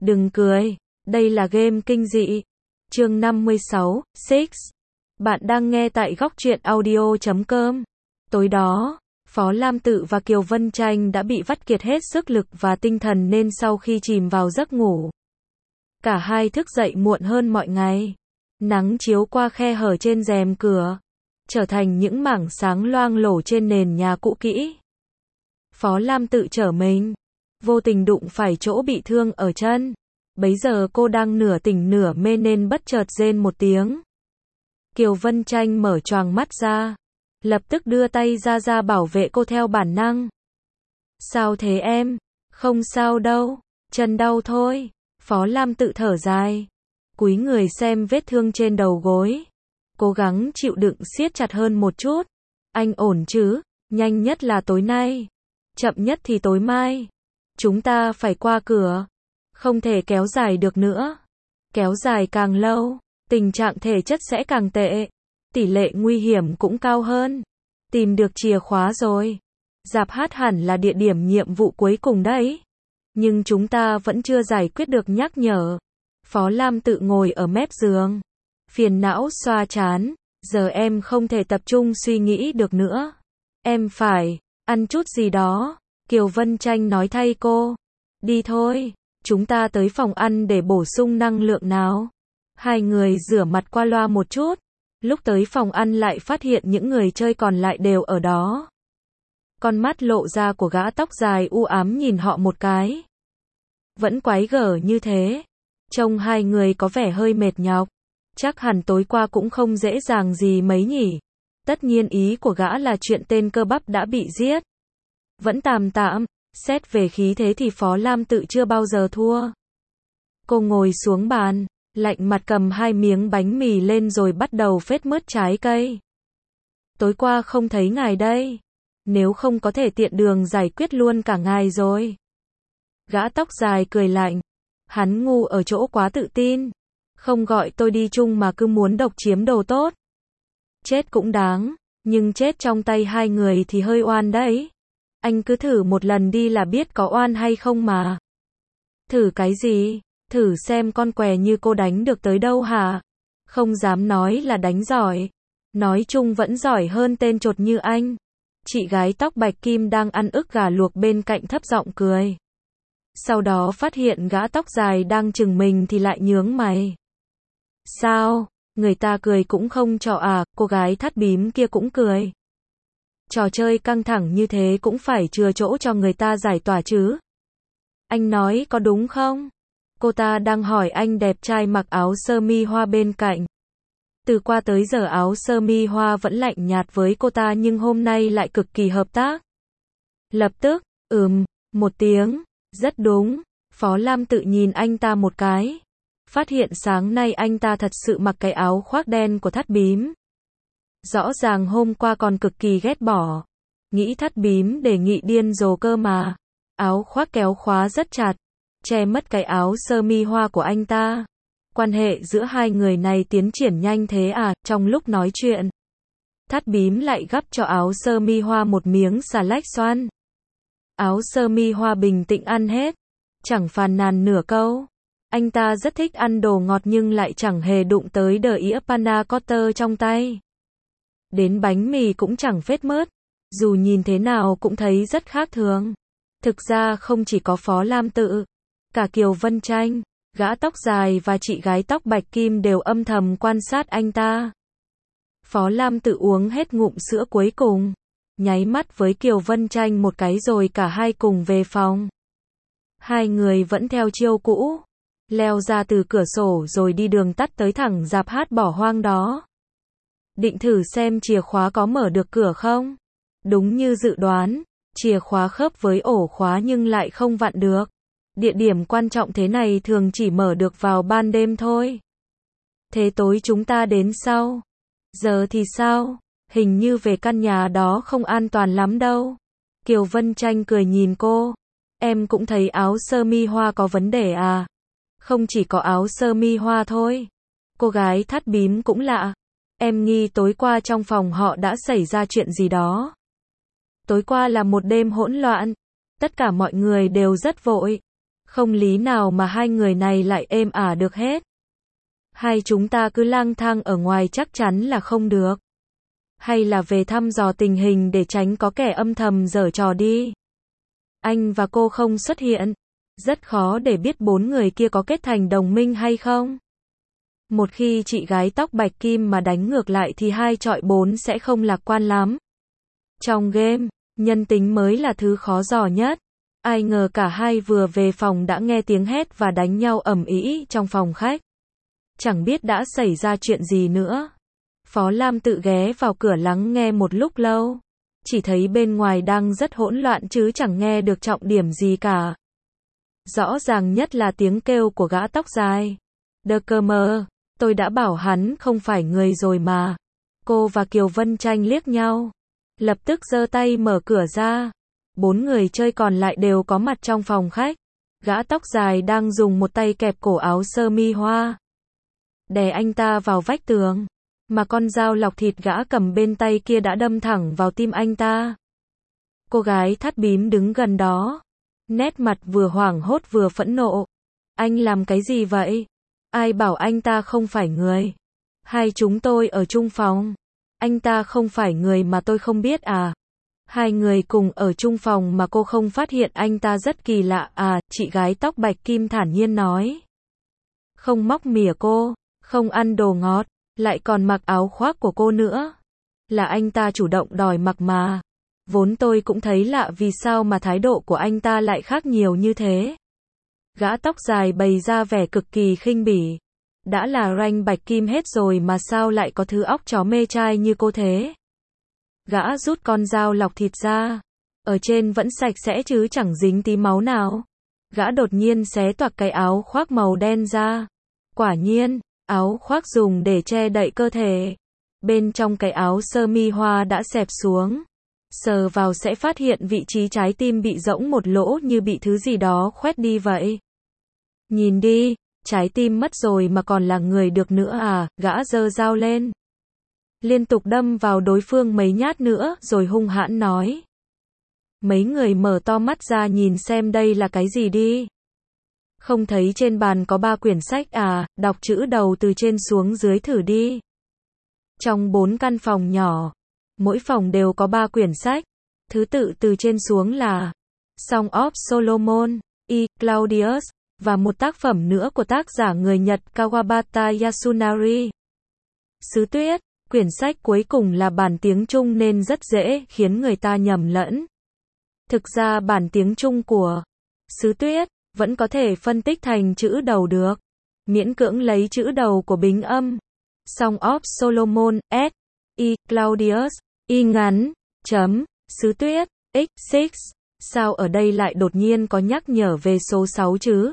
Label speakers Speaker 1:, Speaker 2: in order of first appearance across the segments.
Speaker 1: Đừng cười, đây là game kinh dị. Chương 56, Six. Bạn đang nghe tại góc truyện audio.com. Tối đó, Phó Lam Tự và Kiều Vân Tranh đã bị vắt kiệt hết sức lực và tinh thần nên sau khi chìm vào giấc ngủ, cả hai thức dậy muộn hơn mọi ngày. Nắng chiếu qua khe hở trên rèm cửa, trở thành những mảng sáng loang lổ trên nền nhà cũ kỹ. Phó Lam Tự trở mình, vô tình đụng phải chỗ bị thương ở chân. Bấy giờ cô đang nửa tỉnh nửa mê nên bất chợt rên một tiếng. Kiều Vân Tranh mở choàng mắt ra, lập tức đưa tay ra bảo vệ cô theo bản năng. Sao thế em? Không sao đâu, chân đau thôi. Phó Lam Tự thở dài, cúi người xem vết thương trên đầu gối, cố gắng chịu đựng siết chặt hơn một chút. Anh ổn chứ? Nhanh nhất là tối nay, chậm nhất thì tối mai. Chúng ta phải qua cửa, không thể kéo dài được nữa. Kéo dài càng lâu, tình trạng thể chất sẽ càng tệ, tỷ lệ nguy hiểm cũng cao hơn. Tìm được chìa khóa rồi. Rạp hát hẳn là địa điểm nhiệm vụ cuối cùng đấy. Nhưng chúng ta vẫn chưa giải quyết được nhắc nhở. Phó Lam Tự ngồi ở mép giường, phiền não xoa trán. Giờ em không thể tập trung suy nghĩ được nữa. Em phải ăn chút gì đó. Kiều Vân Tranh nói thay cô. Đi thôi, chúng ta tới phòng ăn để bổ sung năng lượng nào. Hai người rửa mặt qua loa một chút. Lúc tới phòng ăn lại phát hiện những người chơi còn lại đều ở đó. Con mắt lộ ra của gã tóc dài u ám nhìn họ một cái. Vẫn quái gở như thế. Trông hai người có vẻ hơi mệt nhọc. Chắc hẳn tối qua cũng không dễ dàng gì mấy nhỉ. Tất nhiên ý của gã là chuyện tên cơ bắp đã bị giết. Vẫn tạm tạm, xét về khí thế thì Phó Lam Tự chưa bao giờ thua. Cô ngồi xuống bàn, lạnh mặt cầm hai miếng bánh mì lên rồi bắt đầu phết mứt trái cây. Tối qua không thấy ngài đây. Nếu không có thể tiện đường giải quyết luôn cả ngài rồi. Gã tóc dài cười lạnh. Hắn ngu ở chỗ quá tự tin. Không gọi tôi đi chung mà cứ muốn độc chiếm đồ tốt. Chết cũng đáng, nhưng chết trong tay hai người thì hơi oan đấy. Anh cứ thử một lần đi là biết có oan hay không mà. Thử cái gì? Thử xem con què như cô đánh được tới đâu hả? Không dám nói là đánh giỏi. Nói chung vẫn giỏi hơn tên chột như anh. Chị gái tóc bạch kim đang ăn ức gà luộc bên cạnh thấp giọng cười. Sau đó phát hiện gã tóc dài đang chừng mình thì lại nhướng mày. Sao? Người ta cười cũng không cho à? Cô gái thắt bím kia cũng cười. Trò chơi căng thẳng như thế cũng phải chừa chỗ cho người ta giải tỏa chứ. Anh nói có đúng không? Cô ta đang hỏi anh đẹp trai mặc áo sơ mi hoa bên cạnh. Từ qua tới giờ áo sơ mi hoa vẫn lạnh nhạt với cô ta nhưng hôm nay lại cực kỳ hợp tác. Lập tức, một tiếng, rất đúng. Phó Lam Tự nhìn anh ta một cái. Phát hiện sáng nay anh ta thật sự mặc cái áo khoác đen của thắt bím. Rõ ràng hôm qua còn cực kỳ ghét bỏ. Nghĩ thắt bím đề nghị điên rồ cơ mà. Áo khoác kéo khóa rất chặt, che mất cái áo sơ mi hoa của anh ta. Quan hệ giữa hai người này tiến triển nhanh thế à? Trong lúc nói chuyện, thắt bím lại gắp cho áo sơ mi hoa một miếng xà lách xoăn. Áo sơ mi hoa bình tĩnh ăn hết, chẳng phàn nàn nửa câu. Anh ta rất thích ăn đồ ngọt nhưng lại chẳng hề đụng tới đĩa panna cotta trong tay. Đến bánh mì cũng chẳng phết mớt, dù nhìn thế nào cũng thấy rất khác thường. Thực ra không chỉ có Phó Lam Tự, cả Kiều Vân Tranh, gã tóc dài và chị gái tóc bạch kim đều âm thầm quan sát anh ta. Phó Lam Tự uống hết ngụm sữa cuối cùng, nháy mắt với Kiều Vân Tranh một cái rồi cả hai cùng về phòng. Hai người vẫn theo chiêu cũ, leo ra từ cửa sổ rồi đi đường tắt tới thẳng rạp hát bỏ hoang đó. Định thử xem chìa khóa có mở được cửa không? Đúng như dự đoán, chìa khóa khớp với ổ khóa nhưng lại không vặn được. Địa điểm quan trọng thế này thường chỉ mở được vào ban đêm thôi. Thế tối chúng ta đến sau. Giờ thì sao? Hình như về căn nhà đó không an toàn lắm đâu. Kiều Vân Tranh cười nhìn cô. Em cũng thấy áo sơ mi hoa có vấn đề à? Không chỉ có áo sơ mi hoa thôi. Cô gái thắt bím cũng lạ. Em nghi tối qua trong phòng họ đã xảy ra chuyện gì đó. Tối qua là một đêm hỗn loạn. Tất cả mọi người đều rất vội. Không lý nào mà hai người này lại êm ả được hết. Hai chúng ta cứ lang thang ở ngoài chắc chắn là không được. Hay là về thăm dò tình hình để tránh có kẻ âm thầm giở trò đi. Anh và cô không xuất hiện. Rất khó để biết bốn người kia có kết thành đồng minh hay không. Một khi chị gái tóc bạch kim mà đánh ngược lại thì 2-4 sẽ không lạc quan lắm. Trong game, nhân tính mới là thứ khó dò nhất. Ai ngờ cả hai vừa về phòng đã nghe tiếng hét và đánh nhau ầm ĩ trong phòng khách. Chẳng biết đã xảy ra chuyện gì nữa. Phó Lam tự ghé vào cửa lắng nghe một lúc lâu. Chỉ thấy bên ngoài đang rất hỗn loạn chứ chẳng nghe được trọng điểm gì cả. Rõ ràng nhất là tiếng kêu của gã tóc dài. Đờ cơ mờ, tôi đã bảo hắn không phải người rồi mà. Cô và Kiều Vân Tranh liếc nhau. Lập tức giơ tay mở cửa ra. 4 người chơi còn lại đều có mặt trong phòng khách. Gã tóc dài đang dùng một tay kẹp cổ áo sơ mi hoa. Đè anh ta vào vách tường. Mà con dao lọc thịt gã cầm bên tay kia đã đâm thẳng vào tim anh ta. Cô gái thắt bím đứng gần đó. Nét mặt vừa hoảng hốt vừa phẫn nộ. Anh làm cái gì vậy? Ai bảo anh ta không phải người? Hai chúng tôi ở chung phòng. Anh ta không phải người mà tôi không biết à? Hai người cùng ở chung phòng mà cô không phát hiện anh ta rất kỳ lạ à? Chị gái tóc bạch kim thản nhiên nói. Không móc mỉa cô, không ăn đồ ngọt, lại còn mặc áo khoác của cô nữa. Là anh ta chủ động đòi mặc mà. Vốn tôi cũng thấy lạ vì sao mà thái độ của anh ta lại khác nhiều như thế. Gã tóc dài bày ra vẻ cực kỳ khinh bỉ. Đã là rank bạch kim hết rồi mà sao lại có thứ óc chó mê trai như cô thế? Gã rút con dao lọc thịt ra. Ở trên vẫn sạch sẽ chứ chẳng dính tí máu nào. Gã đột nhiên xé toạc cái áo khoác màu đen ra. Quả nhiên, áo khoác dùng để che đậy cơ thể. Bên trong cái áo sơ mi hoa đã xẹp xuống. Sờ vào sẽ phát hiện vị trí trái tim bị rỗng một lỗ như bị thứ gì đó khoét đi vậy. Nhìn đi, trái tim mất rồi mà còn là người được nữa à? Gã giơ dao lên. Liên tục đâm vào đối phương mấy nhát nữa rồi hung hãn nói. Mấy người mở to mắt ra nhìn xem đây là cái gì đi. Không thấy trên bàn có 3 quyển sách à? Đọc chữ đầu từ trên xuống dưới thử đi. Trong 4 căn phòng nhỏ, mỗi phòng đều có 3 quyển sách. Thứ tự từ trên xuống là Song of Solomon, E. Claudius, và một tác phẩm nữa của tác giả người Nhật Kawabata Yasunari. Sứ Tuyết, quyển sách cuối cùng là bản tiếng Trung nên rất dễ khiến người ta nhầm lẫn. Thực ra bản tiếng Trung của Sứ Tuyết vẫn có thể phân tích thành chữ đầu được. Miễn cưỡng lấy chữ đầu của Bính Âm. Song of Solomon, S. E. Claudius, Y ngắn, chấm, Sứ Tuyết, X6. Sao ở đây lại đột nhiên có nhắc nhở về số 6 chứ?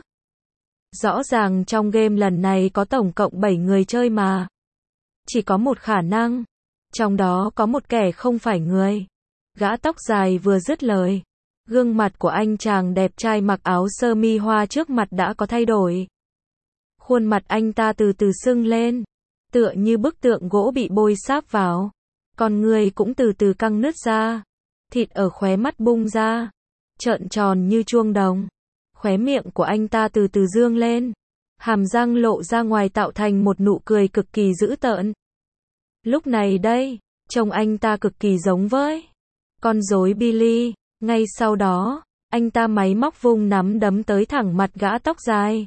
Speaker 1: Rõ ràng trong game lần này có tổng cộng 7 người chơi mà. Chỉ có một khả năng. Trong đó có một kẻ không phải người. Gã tóc dài vừa dứt lời. Gương mặt của anh chàng đẹp trai mặc áo sơ mi hoa trước mặt đã có thay đổi. Khuôn mặt anh ta từ từ sưng lên. Tựa như bức tượng gỗ bị bôi sáp vào. Con người cũng từ từ căng nứt ra. Thịt ở khóe mắt bung ra. Trợn tròn như chuông đồng. Khóe miệng của anh ta từ từ dương lên. Hàm răng lộ ra ngoài tạo thành một nụ cười cực kỳ dữ tợn. Lúc này đây, trông anh ta cực kỳ giống với con rối Billy. Ngay sau đó, anh ta máy móc vung nắm đấm tới thẳng mặt gã tóc dài.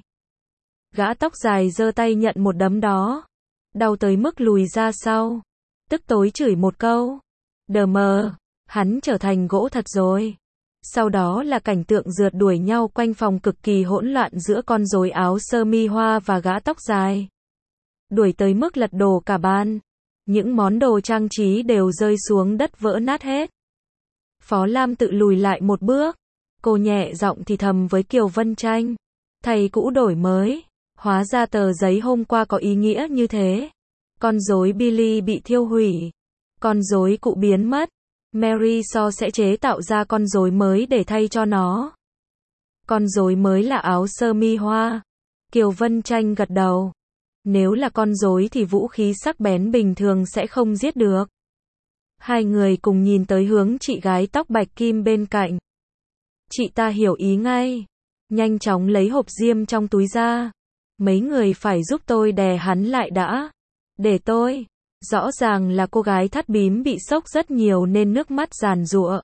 Speaker 1: Gã tóc dài giơ tay nhận một đấm đó. Đau tới mức lùi ra sau. Tức tối chửi một câu. Đờ mờ, hắn trở thành gỗ thật rồi. Sau đó là cảnh tượng rượt đuổi nhau quanh phòng cực kỳ hỗn loạn giữa con rối áo sơ mi hoa và gã tóc dài. Đuổi tới mức lật đổ cả bàn. Những món đồ trang trí đều rơi xuống đất vỡ nát hết. Phó Lam tự lùi lại một bước. Cô nhẹ giọng thì thầm với Kiều Vân Tranh. Thầy cũ đổi mới. Hóa ra tờ giấy hôm qua có ý nghĩa như thế. Con rối Billy bị thiêu hủy. Con rối cũ biến mất. Mary So sẽ chế tạo ra con rối mới để thay cho nó. Con rối mới là áo sơ mi hoa. Kiều Vân Tranh gật đầu. Nếu là con rối thì vũ khí sắc bén bình thường sẽ không giết được. Hai người cùng nhìn tới hướng chị gái tóc bạch kim bên cạnh. Chị ta hiểu ý ngay. nhanh chóng lấy hộp diêm trong túi ra. Mấy người phải giúp tôi đè hắn lại đã. Để tôi. Rõ ràng là cô gái thắt bím bị sốc rất nhiều nên nước mắt giàn giụa.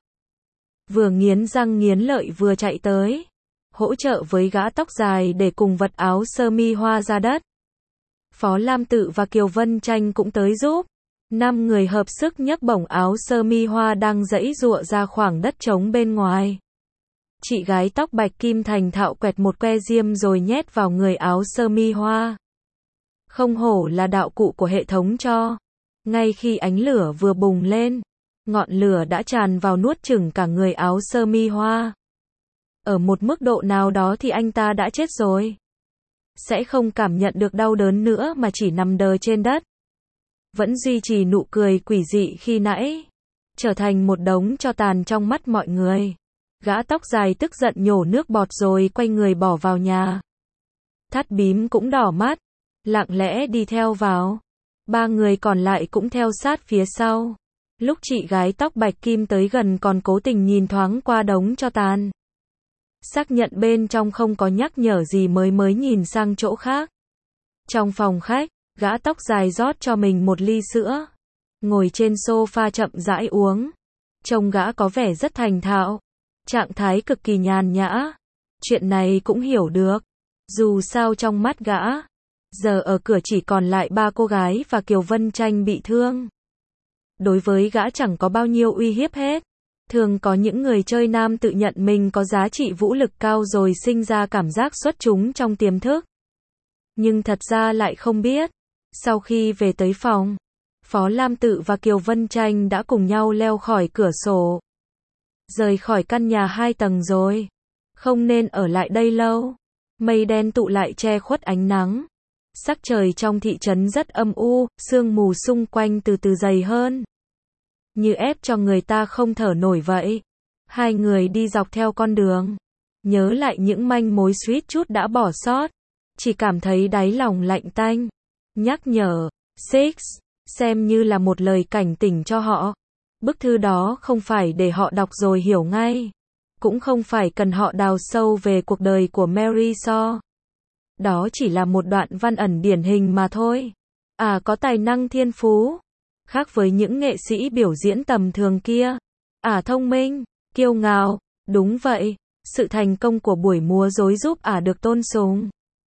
Speaker 1: Vừa nghiến răng nghiến lợi vừa chạy tới. Hỗ trợ với gã tóc dài để cùng vật áo sơ mi hoa ra đất. Phó Lam Tự và Kiều Vân Tranh cũng tới giúp. 5 người hợp sức nhấc bổng áo sơ mi hoa đang giãy giụa ra khoảng đất trống bên ngoài. Chị gái tóc bạch kim thành thạo quẹt một que diêm rồi nhét vào người áo sơ mi hoa. Không hổ là đạo cụ của hệ thống cho. Ngay khi ánh lửa vừa bùng lên, ngọn lửa đã tràn vào nuốt chửng cả người áo sơ mi hoa. Ở một mức độ nào đó thì anh ta đã chết rồi. Sẽ không cảm nhận được đau đớn nữa mà chỉ nằm đờ trên đất. Vẫn duy trì nụ cười quỷ dị khi nãy. Trở thành một đống tro tàn trong mắt mọi người. Gã tóc dài tức giận nhổ nước bọt rồi quay người bỏ vào nhà. Thắt bím cũng đỏ mắt. Lặng lẽ đi theo vào. 3 người còn lại cũng theo sát phía sau. Lúc chị gái tóc bạch kim tới gần còn cố tình nhìn thoáng qua đống tro tàn. Xác nhận bên trong không có nhắc nhở gì mới nhìn sang chỗ khác. Trong phòng khách, gã tóc dài rót cho mình một ly sữa. Ngồi trên sofa chậm rãi uống. Trông gã có vẻ rất thành thạo. Trạng thái cực kỳ nhàn nhã. Chuyện này cũng hiểu được. Dù sao trong mắt gã, giờ ở cửa chỉ còn lại 3 cô gái và Kiều Vân Tranh bị thương. Đối với gã chẳng có bao nhiêu uy hiếp hết. Thường có những người chơi nam tự nhận mình có giá trị vũ lực cao rồi sinh ra cảm giác xuất chúng trong tiềm thức. Nhưng thật ra lại không biết. Sau khi về tới phòng, Phó Lam Tự và Kiều Vân Tranh đã cùng nhau leo khỏi cửa sổ. Rời khỏi căn nhà 2 tầng rồi. Không nên ở lại đây lâu. Mây đen tụ lại che khuất ánh nắng. Sắc trời trong thị trấn rất âm u, sương mù xung quanh từ từ dày hơn. Như ép cho người ta không thở nổi vậy. 2 người đi dọc theo con đường. Nhớ lại những manh mối suýt chút đã bỏ sót. Chỉ cảm thấy đáy lòng lạnh tanh. Nhắc nhở, Six, xem như là một lời cảnh tỉnh cho họ. Bức thư đó không phải để họ đọc rồi hiểu ngay. Cũng không phải cần họ đào sâu về cuộc đời của Mary Shaw. Đó chỉ là một đoạn văn ẩn điển hình mà thôi. Có tài năng thiên phú. Khác với những nghệ sĩ biểu diễn tầm thường kia. Thông minh, kiêu ngạo. Đúng vậy, sự thành công của buổi múa rối giúp được tôn sùng.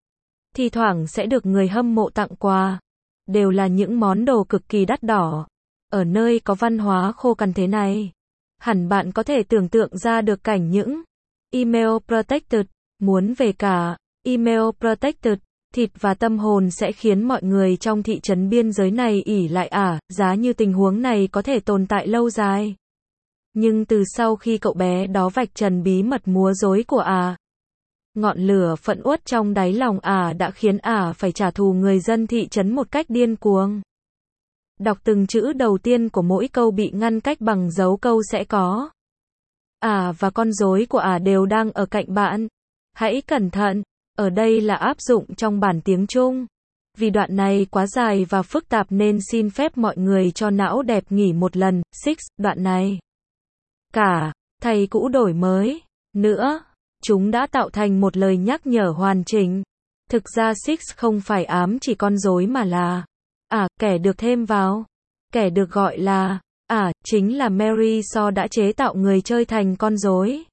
Speaker 1: Thi thoảng sẽ được người hâm mộ tặng quà. Đều là những món đồ cực kỳ đắt đỏ. Ở nơi có văn hóa khô cằn thế này, hẳn bạn có thể tưởng tượng ra được cảnh những email protected, muốn về cả email protected, thịt và tâm hồn sẽ khiến mọi người trong thị trấn biên giới này ỷ lại giá như tình huống này có thể tồn tại lâu dài. Nhưng từ sau khi cậu bé đó vạch trần bí mật múa rối của ngọn lửa phẫn uất trong đáy lòng đã khiến phải trả thù người dân thị trấn một cách điên cuồng. Đọc từng chữ đầu tiên của mỗi câu bị ngăn cách bằng dấu câu sẽ có. Và con rối của đều đang ở cạnh bạn. Hãy cẩn thận, ở đây là áp dụng trong bản tiếng Trung. Vì đoạn này quá dài và phức tạp nên xin phép mọi người cho não đẹp nghỉ một lần. Six, đoạn này. Cả, thầy cũ đổi mới. Nữa, chúng đã tạo thành một lời nhắc nhở hoàn chỉnh. Thực ra Six không phải ám chỉ con rối mà là kẻ được thêm vào. Kẻ được gọi là chính là Mary Shaw đã chế tạo người chơi thành con rối.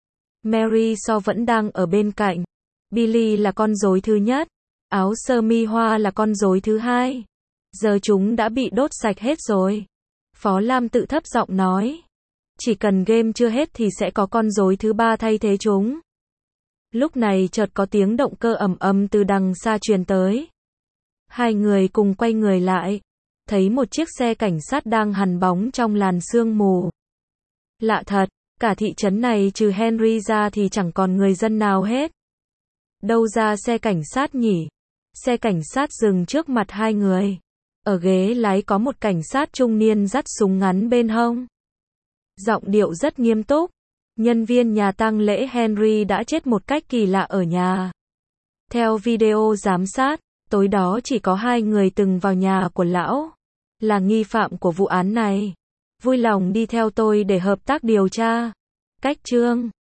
Speaker 1: Mary Shaw vẫn đang ở bên cạnh. Billy là con rối thứ nhất. Áo sơ mi hoa là con rối thứ hai. Giờ chúng đã bị đốt sạch hết rồi. Phó Lam Tự thấp giọng nói. Chỉ cần game chưa hết thì sẽ có con rối thứ 3 thay thế chúng. Lúc này chợt có tiếng động cơ ầm ầm từ đằng xa truyền tới. 2 người cùng quay người lại. Thấy một chiếc xe cảnh sát đang hằn bóng trong làn sương mù. Lạ thật, cả thị trấn này trừ Henry ra thì chẳng còn người dân nào hết. Đâu ra xe cảnh sát nhỉ? Xe cảnh sát dừng trước mặt 2 người. Ở ghế lái có một cảnh sát trung niên dắt súng ngắn bên hông. Giọng điệu rất nghiêm túc. Nhân viên nhà tang lễ Henry đã chết một cách kỳ lạ ở nhà. Theo video giám sát, tối đó chỉ có 2 người từng vào nhà của lão. Là nghi phạm của vụ án này. Vui lòng đi theo tôi để hợp tác điều tra. Cách chương